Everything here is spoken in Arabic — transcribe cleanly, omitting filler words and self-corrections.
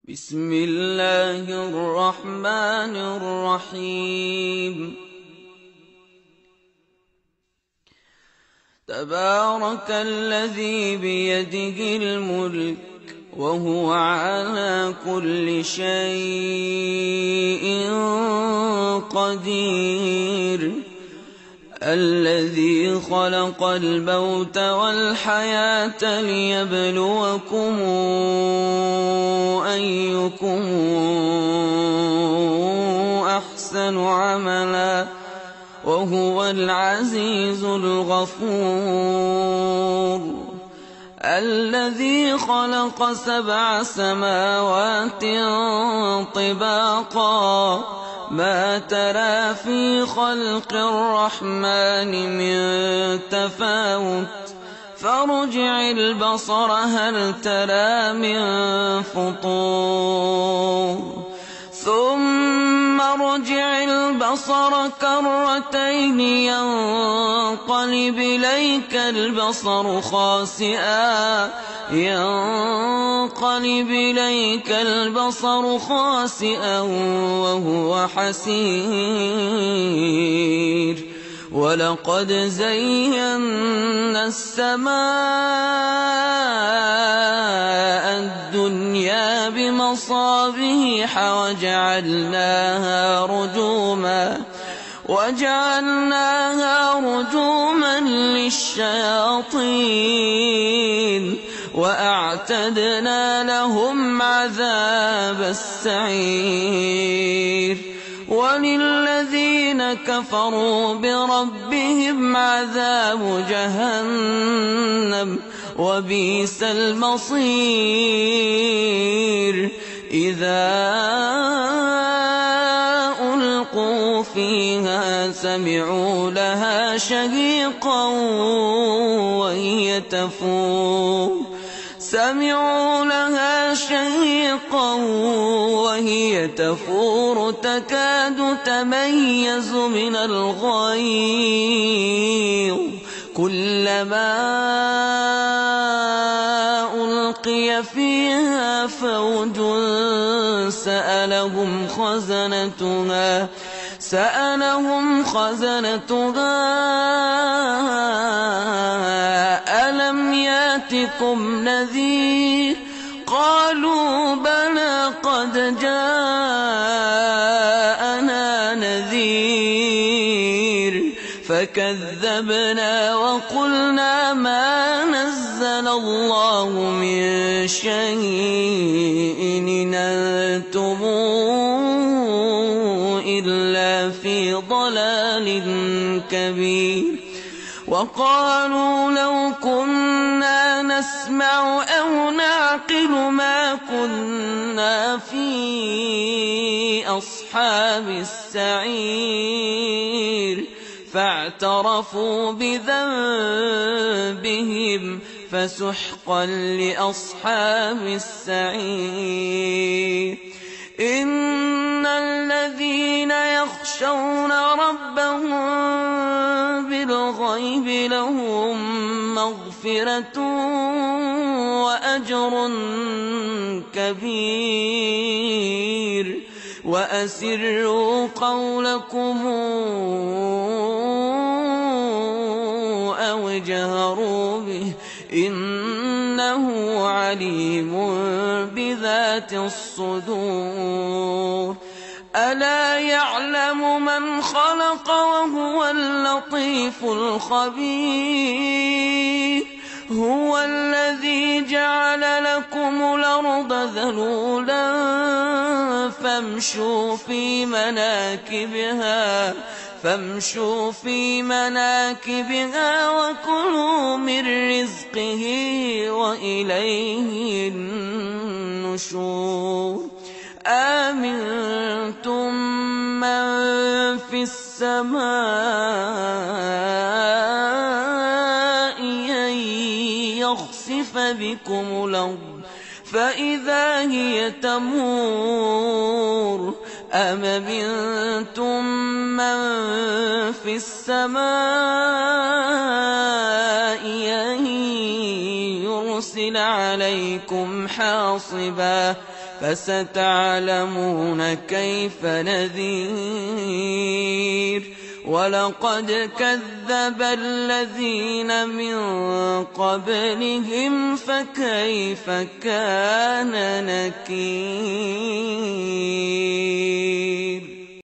بسم الله الرحمن الرحيم. تبارك الذي بيده الملك وهو على كل شيء قدير، الذي خلق الموت والحياة ليبلوكم أيكم أحسن عملا وهو العزيز الغفور. الذي خلق 7 سماوات طباقا، ما ترى في خلق الرحمن من تفاوت، فارجع البصر هل ترى من فطور، ثم ارجع البصر كرتين ينقلب إليك البصر خاسئا وهو حسير. ولقد زينا السماء الدنيا بمصابيح وجعلناها رجوما للشياطين، وأعتدنا لهم عذاب السعير. وللذين كفروا بربهم عذاب جهنم وبئس المصير. إذا ألقوا فيها سمعوا لها شهيقا وهي تفور تكاد تميز من الغيظ، كلما ألقي فيها فوج سألهم خزنتها ألم ياتكم نذير؟ قالوا بلى قد جاءنا نذير، فكذبنا وقلنا ما نزل الله من شيء إن أنتم إلا في ضلال كبير. وقالوا لو كنا نسمع أو نعقل ما كنا في أصحاب السعير، فاعترفوا بذنبهم فسحقا لأصحاب السعير. إن الذين يخشون ربهم بالغيب لهم مغفرة وأجر كبير. وأسروا قولكم أو اجهروا به إنه عليم بذات الصدور. ألا يعلم من خلق وهو اللطيف الخبير. هو الذي جعل لكم الأرض ذلولا فامشوا في مناكبها وكلوا من رزقه وإليه النشور. آمنتم من في السماء أن يخسف بكم الأرض فإذا هي تمور، أم أمنتم من في السماء أن يرسل عليكم حاصبا فستعلمون كيف نذير ولقد كذب الذين من قبلهم فكيف كان نكير